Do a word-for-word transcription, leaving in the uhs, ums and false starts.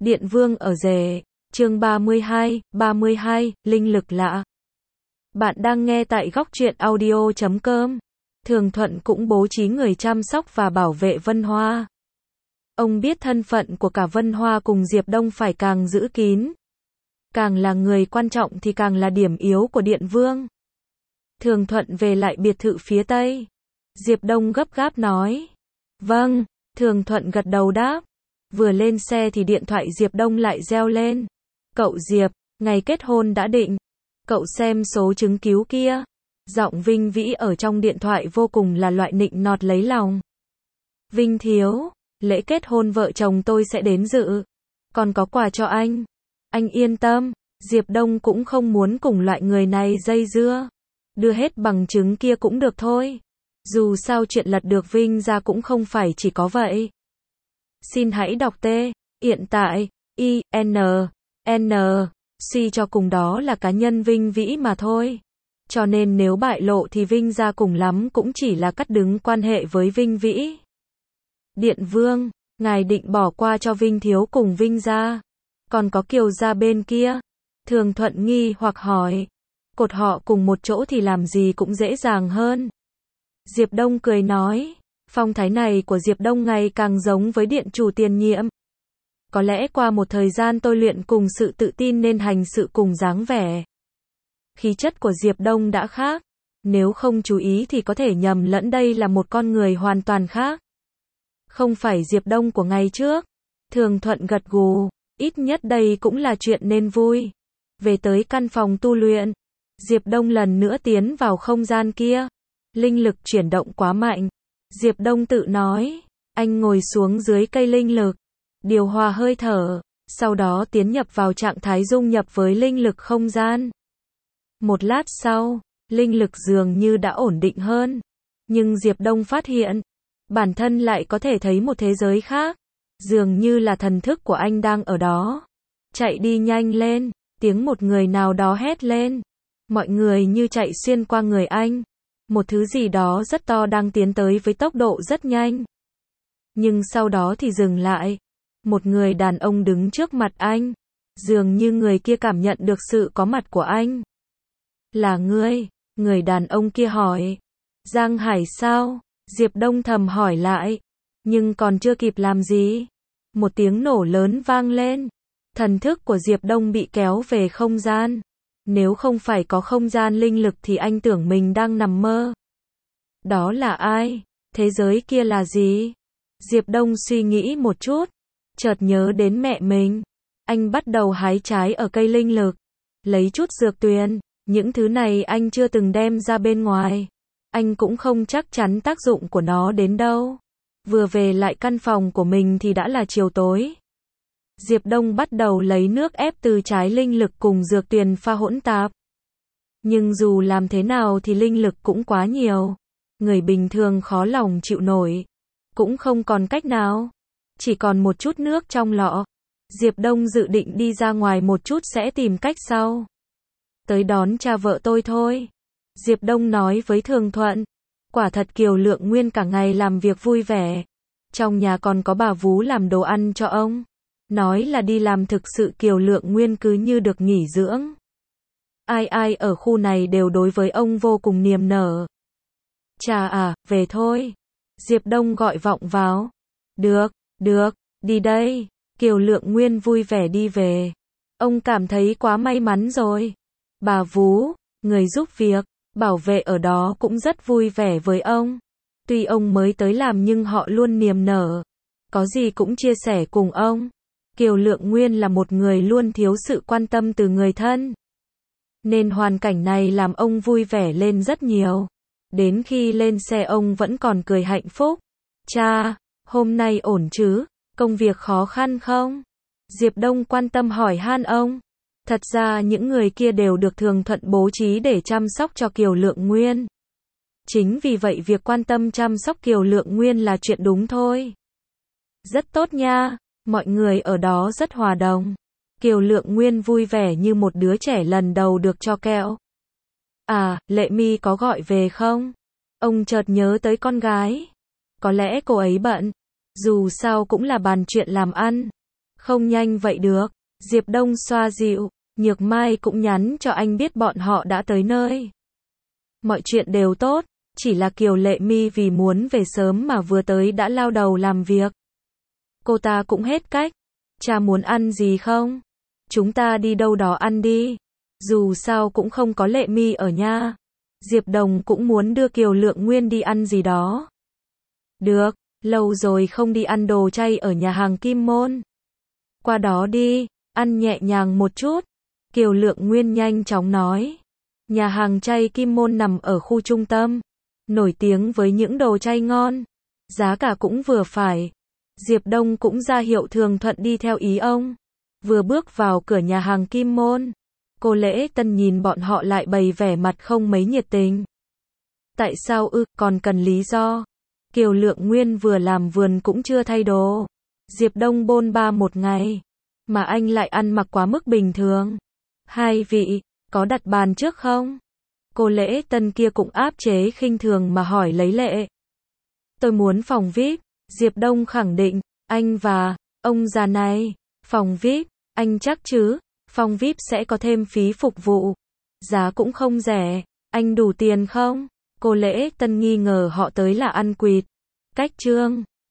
Điện Vương ở rể, chương ba mươi hai, ba mươi hai, linh lực lạ. Bạn đang nghe tại góc truyện audio chấm com. Thường Thuận cũng bố trí người chăm sóc và bảo vệ Vân Hoa. Ông biết thân phận của cả Vân Hoa cùng Diệp Đông phải càng giữ kín. Càng là người quan trọng thì càng là điểm yếu của Điện Vương. Thường Thuận về lại biệt thự phía Tây. Diệp Đông gấp gáp nói. Vâng, Thường Thuận gật đầu đáp. Vừa lên xe thì điện thoại Diệp Đông lại reo lên. Cậu Diệp, ngày kết hôn đã định. Cậu xem số chứng cứu kia. Giọng Vinh Vĩ ở trong điện thoại vô cùng là loại nịnh nọt lấy lòng. Vinh thiếu, lễ kết hôn vợ chồng tôi sẽ đến dự. Còn có quà cho anh. Anh yên tâm, Diệp Đông cũng không muốn cùng loại người này dây dưa. Đưa hết bằng chứng kia cũng được thôi. Dù sao chuyện lật được Vinh ra cũng không phải chỉ có vậy. Xin hãy đọc T, hiện tại, I, N, N, suy cho cùng đó là cá nhân Vinh Vĩ mà thôi. Cho nên nếu bại lộ thì Vinh ra cùng lắm cũng chỉ là cắt đứt quan hệ với Vinh Vĩ. Điện Vương, ngài định bỏ qua cho Vinh thiếu cùng Vinh ra. Còn có Kiều gia bên kia. Thường Thuận nghi hoặc hỏi. Cột họ cùng một chỗ thì làm gì cũng dễ dàng hơn. Diệp Đông cười nói. Phong thái này của Diệp Đông ngày càng giống với điện chủ tiền nhiệm. Có lẽ qua một thời gian tôi luyện cùng sự tự tin nên hành sự cùng dáng vẻ. Khí chất của Diệp Đông đã khác. Nếu không chú ý thì có thể nhầm lẫn đây là một con người hoàn toàn khác. Không phải Diệp Đông của ngày trước. Thường Thuận gật gù. Ít nhất đây cũng là chuyện nên vui. Về tới căn phòng tu luyện. Diệp Đông lần nữa tiến vào không gian kia. Linh lực chuyển động quá mạnh. Diệp Đông tự nói. Anh ngồi xuống dưới cây linh lực. Điều hòa hơi thở. Sau đó tiến nhập vào trạng thái dung nhập với linh lực không gian. Một lát sau, linh lực dường như đã ổn định hơn. Nhưng Diệp Đông phát hiện. Bản thân lại có thể thấy một thế giới khác. Dường như là thần thức của anh đang ở đó. Chạy đi nhanh lên. Tiếng một người nào đó hét lên. Mọi người như chạy xuyên qua người anh. Một thứ gì đó rất to đang tiến tới với tốc độ rất nhanh. Nhưng sau đó thì dừng lại. Một người đàn ông đứng trước mặt anh. Dường như người kia cảm nhận được sự có mặt của anh. Là ngươi? Người đàn ông kia hỏi. Giang Hải sao? Diệp Đông thầm hỏi lại. Nhưng còn chưa kịp làm gì. Một tiếng nổ lớn vang lên. Thần thức của Diệp Đông bị kéo về không gian. Nếu không phải có không gian linh lực thì anh tưởng mình đang nằm mơ. Đó là ai? Thế giới kia là gì? Diệp Đông suy nghĩ một chút. Chợt nhớ đến mẹ mình. Anh bắt đầu hái trái ở cây linh lực. Lấy chút dược tuyền. Những thứ này anh chưa từng đem ra bên ngoài. Anh cũng không chắc chắn tác dụng của nó đến đâu. Vừa về lại căn phòng của mình thì đã là chiều tối. Diệp Đông bắt đầu lấy nước ép từ trái linh lực cùng dược tuyền pha hỗn tạp. Nhưng dù làm thế nào thì linh lực cũng quá nhiều. Người bình thường khó lòng chịu nổi. Cũng không còn cách nào. Chỉ còn một chút nước trong lọ. Diệp Đông dự định đi ra ngoài một chút sẽ tìm cách sau. Tới đón cha vợ tôi thôi. Diệp Đông nói với Thường Thuận. Quả thật Kiều Lượng Nguyên cả ngày làm việc vui vẻ. Trong nhà còn có bà vú làm đồ ăn cho ông. Nói là đi làm thực sự Kiều Lượng Nguyên cứ như được nghỉ dưỡng. Ai ai ở khu này đều đối với ông vô cùng niềm nở. Cha à, về thôi. Diệp Đông gọi vọng vào. Được, được, đi đây. Kiều Lượng Nguyên vui vẻ đi về. Ông cảm thấy quá may mắn rồi. Bà vú, người giúp việc, bảo vệ ở đó cũng rất vui vẻ với ông. Tuy ông mới tới làm nhưng họ luôn niềm nở. Có gì cũng chia sẻ cùng ông. Kiều Lượng Nguyên là một người luôn thiếu sự quan tâm từ người thân. Nên hoàn cảnh này làm ông vui vẻ lên rất nhiều. Đến khi lên xe ông vẫn còn cười hạnh phúc. Cha, hôm nay ổn chứ? Công việc khó khăn không? Diệp Đông quan tâm hỏi han ông. Thật ra những người kia đều được Thường Thuận bố trí để chăm sóc cho Kiều Lượng Nguyên. Chính vì vậy việc quan tâm chăm sóc Kiều Lượng Nguyên là chuyện đúng thôi. Rất tốt nha, mọi người ở đó rất hòa đồng. Kiều Lượng Nguyên vui vẻ như một đứa trẻ lần đầu được cho kẹo. À, Lệ Mi có gọi về không? Ông chợt nhớ tới con gái. Có lẽ cô ấy bận. Dù sao cũng là bàn chuyện làm ăn. Không nhanh vậy được. Diệp Đông xoa dịu. Nhược Mai cũng nhắn cho anh biết bọn họ đã tới nơi. Mọi chuyện đều tốt, chỉ là Kiều Lệ Mi vì muốn về sớm mà vừa tới đã lao đầu làm việc. Cô ta cũng hết cách. Cha muốn ăn gì không? Chúng ta đi đâu đó ăn đi. Dù sao cũng không có Lệ Mi ở nhà. Diệp Đồng cũng muốn đưa Kiều Lượng Nguyên đi ăn gì đó. Được, lâu rồi không đi ăn đồ chay ở nhà hàng Kim Môn. Qua đó đi, ăn nhẹ nhàng một chút. Kiều Lượng Nguyên nhanh chóng nói. Nhà hàng chay Kim Môn nằm ở khu trung tâm, nổi tiếng với những đồ chay ngon, giá cả cũng vừa phải. Diệp Đông cũng ra hiệu Thường Thuận đi theo ý ông. Vừa bước vào cửa nhà hàng Kim Môn, cô Lễ Tân nhìn bọn họ lại bày vẻ mặt không mấy nhiệt tình. Tại sao ư, còn cần lý do? Kiều Lượng Nguyên vừa làm vườn cũng chưa thay đồ. Diệp Đông bôn ba một ngày, mà anh lại ăn mặc quá mức bình thường. Hai vị, có đặt bàn trước không? Cô Lễ Tân kia cũng áp chế khinh thường mà hỏi lấy lệ. Tôi muốn phòng vi ai pi, Diệp Đông khẳng định, anh và ông già này, phòng vi ai pi, anh chắc chứ, phòng vi ai pi sẽ có thêm phí phục vụ, giá cũng không rẻ, anh đủ tiền không? Cô Lễ Tân nghi ngờ họ tới là ăn quỵt. Cách trương